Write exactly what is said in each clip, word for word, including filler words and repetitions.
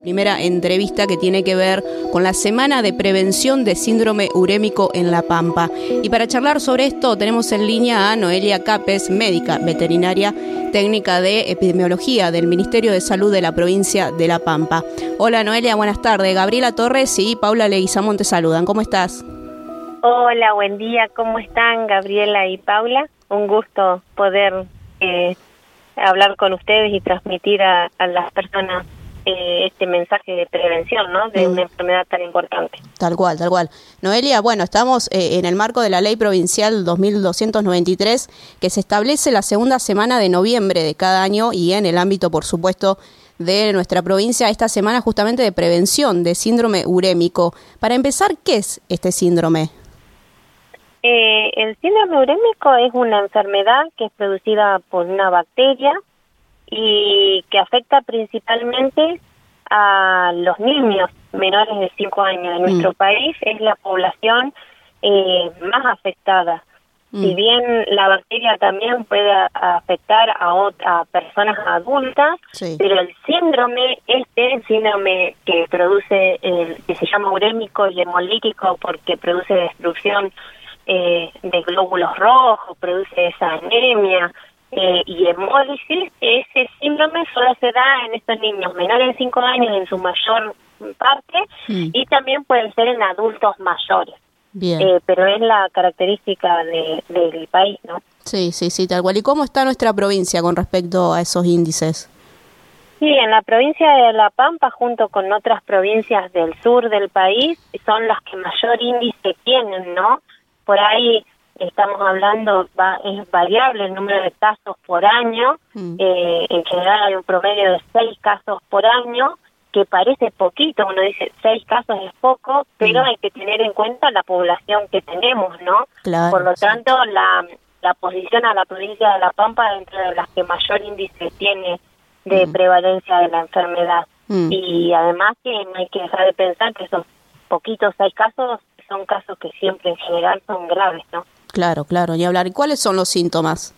Primera entrevista que tiene que ver con la Semana de Prevención de Síndrome Urémico en La Pampa. Y para charlar sobre esto tenemos en línea a Noelia Capes, médica veterinaria técnica de epidemiología del Ministerio de Salud de la provincia de La Pampa. Hola Noelia, buenas tardes. Gabriela Torres y Paula Leguizamón te saludan. ¿Cómo estás? Hola, buen día. ¿Cómo están Gabriela y Paula? Un gusto poder eh, hablar con ustedes y transmitir a, a las personas Eh, este mensaje de prevención, ¿no? De mm. una enfermedad tan importante. Tal cual, tal cual. Noelia, bueno, estamos eh, en el marco de la Ley Provincial dos mil doscientos noventa y tres, que se establece la segunda semana de noviembre de cada año y en el ámbito, por supuesto, de nuestra provincia, esta semana justamente de prevención de síndrome urémico. Para empezar, ¿qué es este síndrome? Eh, el síndrome urémico es una enfermedad que es producida por una bacteria y que afecta principalmente a los niños menores de cinco años. En mm. nuestro país es la población eh, más afectada. Mm. Si bien la bacteria también puede afectar a, a personas adultas, sí. pero el síndrome, este el síndrome que produce, el, que se llama urémico y hemolítico porque produce destrucción eh, de glóbulos rojos, produce esa anemia, Eh, y hemólisis, ese síndrome solo se da en estos niños menores de cinco años en su mayor parte mm. y también pueden ser en adultos mayores. Bien. Eh, pero es la característica de, del país, ¿no? Sí, sí, sí, tal cual. ¿Y cómo está nuestra provincia con respecto a esos índices? Sí, en la provincia de La Pampa, junto con otras provincias del sur del país, son las que mayor índice tienen, ¿no? Por ahí estamos hablando, va, es variable el número de casos por año, mm. eh, en general hay un promedio de seis casos por año, que parece poquito, uno dice seis casos es poco, pero mm. hay que tener en cuenta la población que tenemos, ¿no? Claro, por lo sí. tanto, la, la posición a la provincia de La Pampa dentro de las que mayor índice tiene de mm. prevalencia de la enfermedad. Mm. Y además que no hay que dejar de pensar que esos poquitos seis casos son casos que siempre en general son graves, ¿no? Claro, claro, ni hablar. ¿Y cuáles son los síntomas?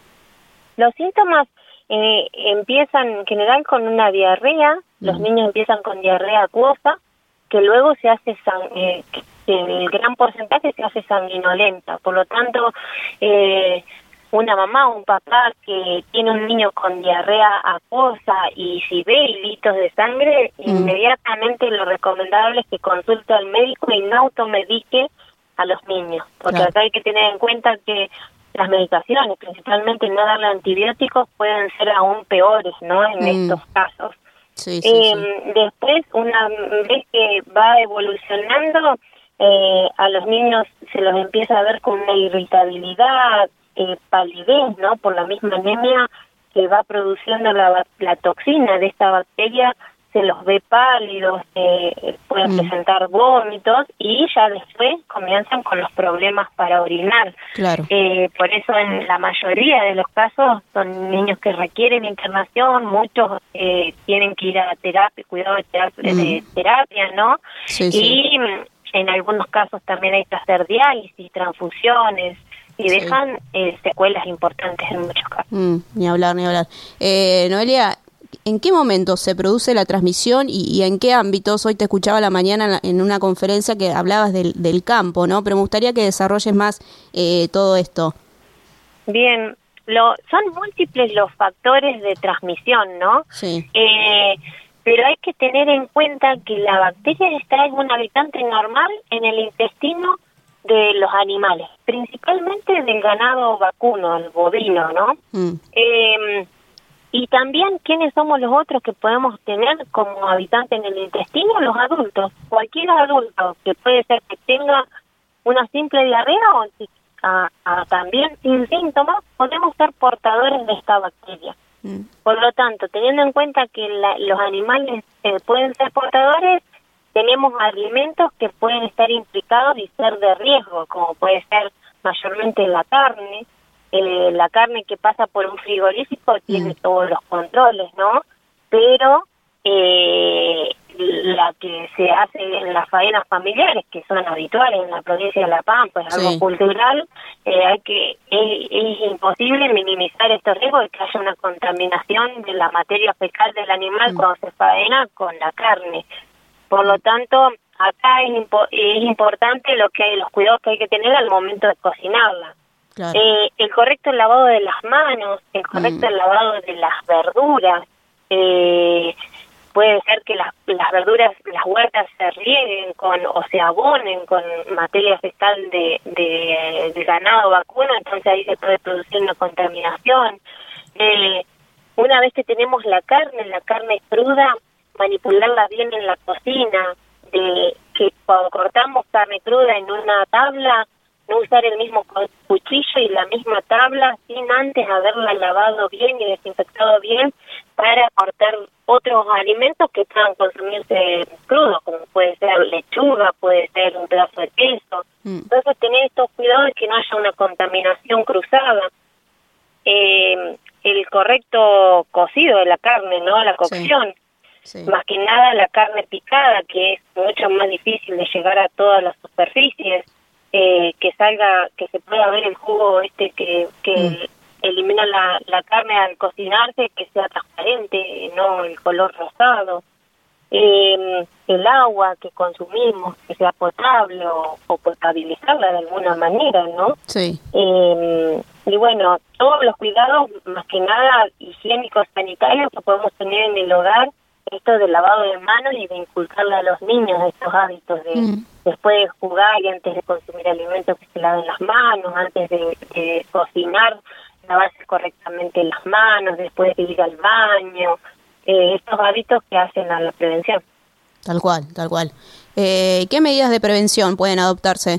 Los síntomas eh, empiezan en general con una diarrea, mm. los niños empiezan con diarrea acuosa, que luego se hace, sang- eh, que el gran porcentaje se hace sanguinolenta, por lo tanto, eh, una mamá o un papá que tiene un niño con diarrea acuosa y si ve hilitos de sangre, mm. inmediatamente lo recomendable es que consulte al médico y no automedique a los niños, porque claro. acá hay que tener en cuenta que las medicaciones, principalmente no darle antibióticos, pueden ser aún peores, ¿no? En mm. estos casos. Sí, sí, eh, sí. Después, una vez que va evolucionando, eh, a los niños se los empieza a ver con una irritabilidad, eh, palidez, ¿no? Por la misma anemia que va produciendo la, la toxina de esta bacteria, se los ve pálidos, eh, pueden mm. presentar vómitos y ya después comienzan con los problemas para orinar. Claro. Eh, por eso en la mayoría de los casos son niños que requieren internación, muchos eh, tienen que ir a terapia, cuidado de terapia, mm. de terapia ¿no? Sí, y sí. en algunos casos también hay que hacer diálisis, transfusiones, y sí. dejan eh, secuelas importantes en muchos casos. Mm, ni hablar, ni hablar. Eh, Noelia, ¿en qué momento se produce la transmisión y, y en qué ámbitos? Hoy te escuchaba a la mañana en, la, en una conferencia que hablabas del, del campo, ¿no? Pero me gustaría que desarrolles más eh, todo esto. Bien, lo, son múltiples los factores de transmisión, ¿no? Sí. Eh, pero hay que tener en cuenta que la bacteria está en un habitante normal en el intestino de los animales, principalmente del ganado vacuno, el bovino, ¿no? Mm. Eh, Y también, ¿quiénes somos los otros que podemos tener como habitante en el intestino? Los adultos. Cualquier adulto que puede ser que tenga una simple diarrea o a, a, también sin síntomas, podemos ser portadores de esta bacteria. Mm. Por lo tanto, teniendo en cuenta que la, los animales eh, pueden ser portadores, tenemos alimentos que pueden estar implicados y ser de riesgo, como puede ser mayormente la carne. Eh, la carne que pasa por un frigorífico tiene mm. todos los controles, ¿no? Pero eh, la que se hace en las faenas familiares, que son habituales en la provincia de La Pampa, es algo sí. cultural, eh, hay que es, es imposible minimizar estos riesgos de que haya una contaminación de la materia fecal del animal mm. cuando se faena con la carne. Por lo tanto, acá es, impo- es importante lo que hay, los cuidados que hay que tener al momento de cocinarla. Claro. Eh, el correcto lavado de las manos, el correcto mm. lavado de las verduras. Eh, puede ser que las, las verduras, las huertas se rieguen con o se abonen con materia fecal de, de, de ganado vacuno, entonces ahí se puede producir una contaminación. Eh, una vez que tenemos la carne, la carne cruda, manipularla bien en la cocina, de que cuando cortamos carne cruda en una tabla, no usar el mismo cuchillo y la misma tabla sin antes haberla lavado bien y desinfectado bien para cortar otros alimentos que puedan consumirse crudos, como puede ser lechuga, puede ser un pedazo de queso. Mm. Entonces tener estos cuidados de que no haya una contaminación cruzada. Eh, el correcto cocido de la carne, ¿no? La cocción. Sí. Sí. Más que nada la carne picada, que es mucho más difícil de llegar a todas las superficies. Eh, que salga, que se pueda ver el jugo este que, que mm. elimina la, la carne al cocinarse, que sea transparente, no el color rosado. Eh, el agua que consumimos, que sea potable o, o potabilizarla de alguna manera, ¿no? Sí. Eh, y bueno, todos los cuidados, más que nada higiénicos, sanitarios que podemos tener en el hogar, esto del lavado de manos y de inculcarle a los niños estos hábitos de mm. después de jugar y antes de consumir alimentos que se laven las manos, antes de, de cocinar, lavarse correctamente las manos, después de ir al baño, eh, estos hábitos que hacen a la prevención. Tal cual, tal cual. Eh, ¿Qué medidas de prevención pueden adoptarse?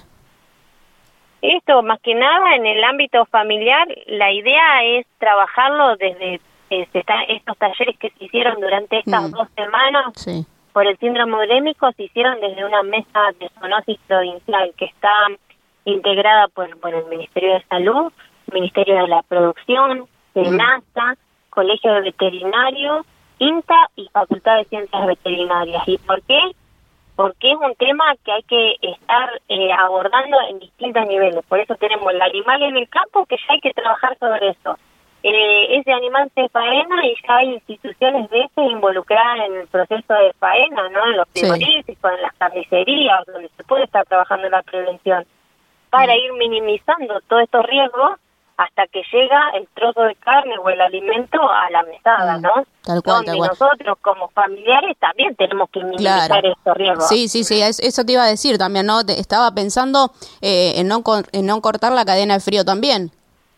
Esto, más que nada, en el ámbito familiar, la idea es trabajarlo desde estos talleres que se hicieron durante estas mm. dos semanas sí. por el síndrome urémico, se hicieron desde una mesa de zoonosis provincial que está integrada por, por el Ministerio de Salud, Ministerio de la Producción, SENASA, mm. Colegio de Veterinarios, INTA y Facultad de Ciencias Veterinarias. ¿Y por qué? Porque es un tema que hay que estar eh, abordando en distintos niveles. Por eso tenemos el animal en el campo, que ya hay que trabajar sobre eso. Eh, ese animal se faena y ya hay instituciones de ese involucradas en el proceso de faena, ¿no? En los frigoríficos, sí. en las carnicerías, donde se puede estar trabajando en la prevención, para mm. ir minimizando todos estos riesgos hasta que llega el trozo de carne o el alimento a la mesada, ¿no? Tal cual, Donde tal cual. nosotros como familiares también tenemos que minimizar claro. estos riesgos. Sí, sí, sí, eso te iba a decir también, ¿no? Te, estaba pensando eh, en, no, en no cortar la cadena de frío también.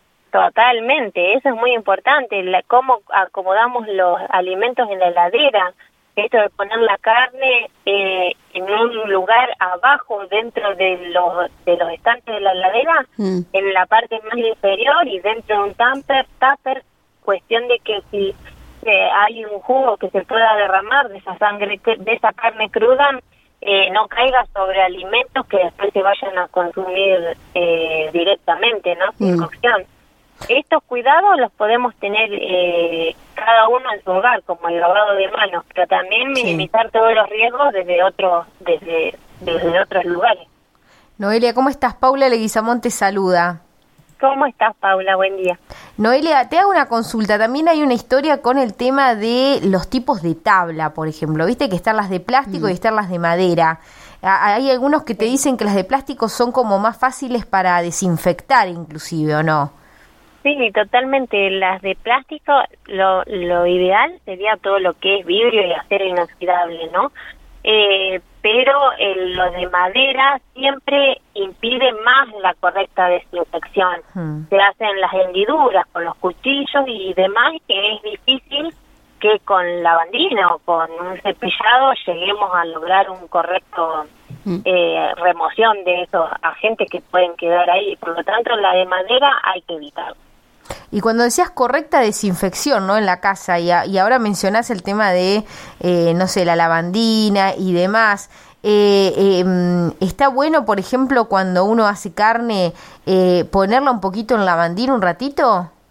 Totalmente, eso es muy importante, la, cómo acomodamos los alimentos en la heladera, esto de poner la carne eh, en un lugar abajo dentro de los de los estantes de la heladera, mm. en la parte más inferior y dentro de un tupper, tupper, cuestión de que si eh, hay un jugo que se pueda derramar de esa sangre, de esa carne cruda, eh, no caiga sobre alimentos que después se vayan a consumir eh, directamente, ¿no? Sin mm. cocción. Estos cuidados los podemos tener eh, cada uno en su hogar, como el lavado de manos, pero también minimizar sí. todos los riesgos desde otros desde desde otros lugares. Noelia, ¿cómo estás? Paula Leguizamón te saluda. ¿Cómo estás, Paula? Buen día. Noelia, te hago una consulta. También hay una historia con el tema de los tipos de tabla, por ejemplo. Viste que están las de plástico mm. y están las de madera. Hay algunos que te dicen que las de plástico son como más fáciles para desinfectar, inclusive, ¿o no? Sí, totalmente. Las de plástico, lo, lo ideal sería todo lo que es vidrio y acero inoxidable, ¿no? Eh, pero el, lo de madera siempre impide más la correcta desinfección. Hmm. Se hacen las hendiduras con los cuchillos y demás, que es difícil que con lavandina o con un cepillado lleguemos a lograr un correcto hmm. eh, remoción de esos agentes que pueden quedar ahí. Por lo tanto, la de madera hay que evitar. Y cuando decías correcta desinfección, ¿no? En la casa, y, a, y ahora mencionás el tema de, eh, no sé, la lavandina y demás, eh, eh, ¿está bueno, por ejemplo, cuando uno hace carne, eh, ponerla un poquito en lavandina un ratito?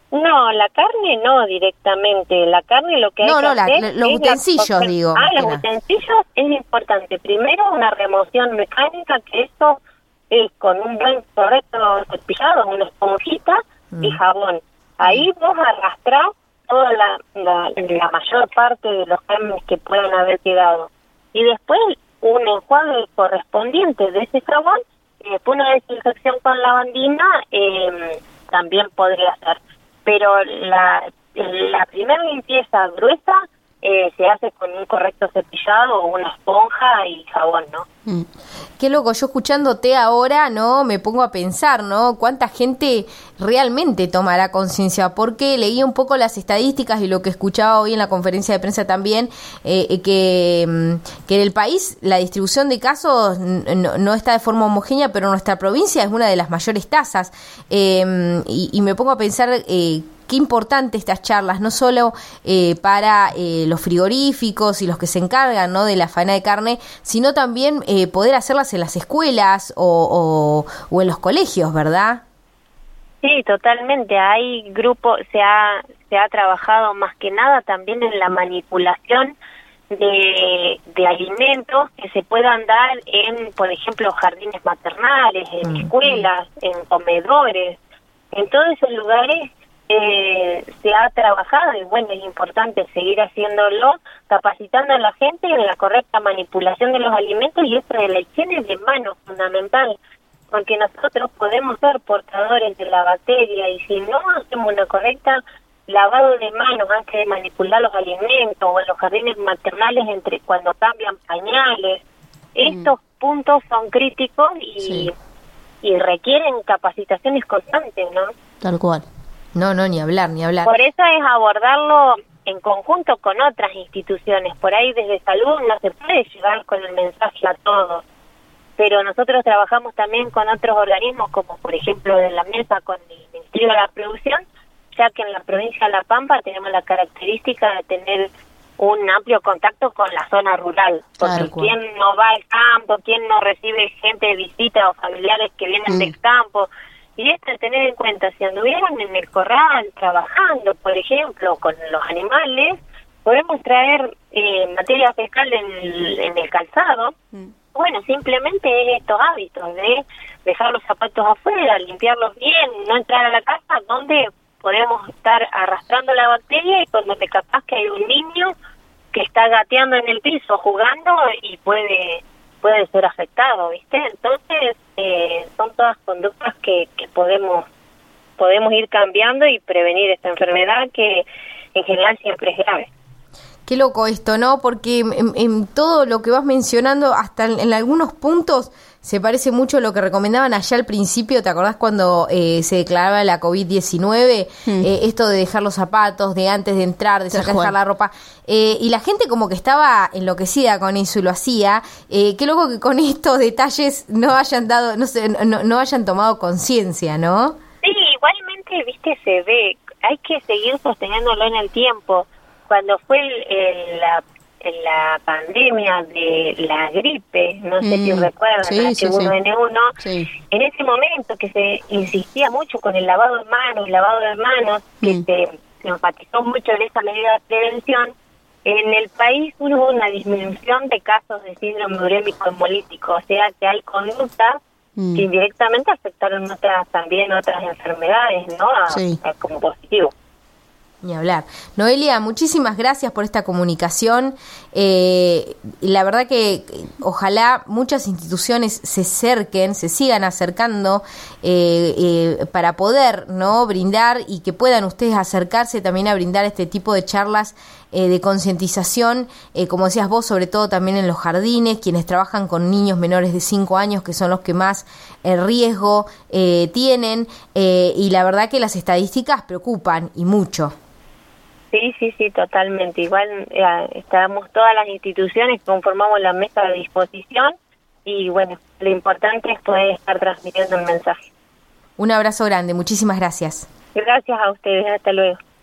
No, la carne no directamente. La carne lo que hay no, que no, la, hacer los es utensilios, la... digo. Ah, los utensilios es importante. Primero, una remoción mecánica, que eso es con un buen correcto cepillado, una esponjita mm. y jabón. Ahí mm. vos arrastrás toda la, la, la mayor parte de los gérmenes que puedan haber quedado. Y después, un enjuague correspondiente de ese jabón, y después una desinfección con lavandina, eh, también podría ser. Pero la, la primera limpieza gruesa eh, se hace con un correcto cepillado o una esponja y jabón, ¿no? Mm. Qué loco, yo escuchándote ahora, ¿no? Me pongo a pensar, ¿no? ¿Cuánta gente realmente tomará conciencia? Porque leí un poco las estadísticas y lo que escuchaba hoy en la conferencia de prensa también, eh, que, que en el país la distribución de casos no, no está de forma homogénea, pero nuestra provincia es una de las mayores tasas. Eh, y, y me pongo a pensar... Eh, Qué importante estas charlas, no solo eh, para eh, los frigoríficos y los que se encargan, ¿no?, de la faena de carne, sino también eh, poder hacerlas en las escuelas o, o, o en los colegios, ¿verdad? Sí, totalmente. Hay grupos, se ha, se ha trabajado más que nada también en la manipulación de, de alimentos que se puedan dar en, por ejemplo, jardines maternales, en mm. escuelas, en comedores, en todos esos lugares. Eh, se ha trabajado y bueno, es importante seguir haciéndolo, capacitando a la gente en la correcta manipulación de los alimentos y esto de la higiene de manos, fundamental, porque nosotros podemos ser portadores de la bacteria y si no hacemos una correcta lavado de manos antes de manipular los alimentos o en los jardines maternales entre cuando cambian pañales, estos mm. puntos son críticos y, sí. y requieren capacitaciones constantes, ¿no? Tal cual. No, no, ni hablar, ni hablar. Por eso es abordarlo en conjunto con otras instituciones. Por ahí desde salud no se puede llegar con el mensaje a todos, pero nosotros trabajamos también con otros organismos, como por ejemplo en la mesa con el Ministerio de la Producción, ya que en la provincia de La Pampa tenemos la característica de tener un amplio contacto con la zona rural, porque quién no va al campo, quién no recibe gente de visita o familiares que vienen mm. del campo. Y esto es tener en cuenta, si anduvieran en el corral trabajando, por ejemplo, con los animales, podemos traer eh, materia fecal en el, en el calzado. Mm. Bueno, simplemente es estos hábitos de dejar los zapatos afuera, limpiarlos bien, no entrar a la casa donde podemos estar arrastrando la bacteria y cuando te capaz que hay un niño que está gateando en el piso jugando y puede... puede ser afectado, ¿viste? Entonces, eh, son todas conductas que, que podemos podemos ir cambiando y prevenir esta enfermedad que en general siempre es grave. Qué loco esto, ¿no? Porque en, en todo lo que vas mencionando, hasta en, en algunos puntos, se parece mucho a lo que recomendaban allá al principio. ¿Te acordás cuando eh, se declaraba la covid diecinueve? Mm. Eh, esto de dejar los zapatos, de antes de entrar, de sacar dejar la ropa. Eh, y la gente como que estaba enloquecida con eso y lo hacía. Eh, qué loco que con estos detalles no hayan dado, no sé, no, no hayan tomado conciencia, ¿no? Sí, igualmente, viste, se ve. Hay que seguir sosteniéndolo en el tiempo. Cuando fue el, el, la en la pandemia de la gripe, no sé mm, si recuerdan, sí, la H uno N uno, sí, sí. En ese momento que se insistía mucho con el lavado de manos, lavado de manos, mm. que se, se enfatizó mucho en esa medida de prevención, en el país hubo una disminución de casos de síndrome urémico hemolítico, o sea que hay conductas mm. que indirectamente afectaron otras también otras enfermedades, ¿no? A, sí. a, como positivo. Ni hablar. Noelia, muchísimas gracias por esta comunicación. Eh, la verdad que ojalá muchas instituciones se acerquen, se sigan acercando eh, eh, para poder, ¿no?, brindar y que puedan ustedes acercarse también a brindar este tipo de charlas eh, de concientización, eh, como decías vos, sobre todo también en los jardines, quienes trabajan con niños menores de cinco años, que son los que más eh, riesgo eh, tienen, eh, y la verdad que las estadísticas preocupan y mucho. Sí, sí, sí, totalmente. Igual eh, estamos todas las instituciones, conformamos la mesa de disposición y bueno, lo importante es poder estar transmitiendo el mensaje. Un abrazo grande, muchísimas gracias. Gracias a ustedes, hasta luego.